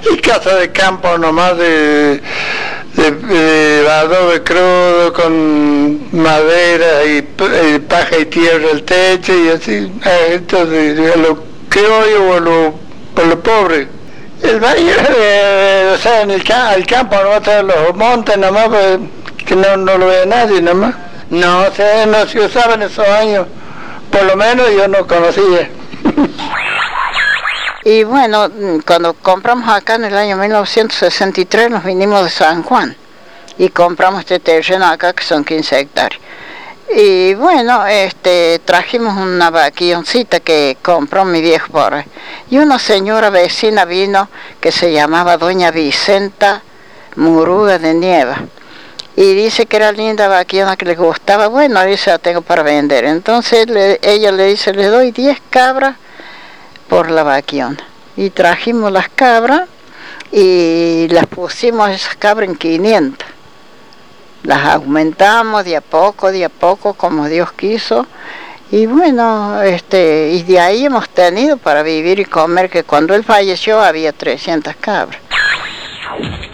Y casa de campo nomás de adobe crudo con madera y paja y tierra el techo y así. Entonces, a lo criollo o a lo pobre. El valle, o sea, en el campo, no, los montes nomás, pues, que no lo ve nadie nomás. No sé, no se usaba en esos años, por lo menos yo no conocía. Y bueno, cuando compramos acá en el año 1963 nos vinimos de San Juan y compramos este terreno acá que son 15 hectáreas. Y bueno, trajimos una vaquilloncita que compró mi viejo por ahí. Y una señora vecina vino que se llamaba doña Vicenta Muruga de Nieva. Y dice que era linda vaquillona, que le gustaba. Bueno, dice, la tengo para vender. Entonces ella le dice, le doy 10 cabras por la vaquillona. Y trajimos las cabras y las pusimos esas cabras en 500. Las aumentamos de a poco, como Dios quiso. Y bueno, y de ahí hemos tenido para vivir y comer, que cuando él falleció había 300 cabras.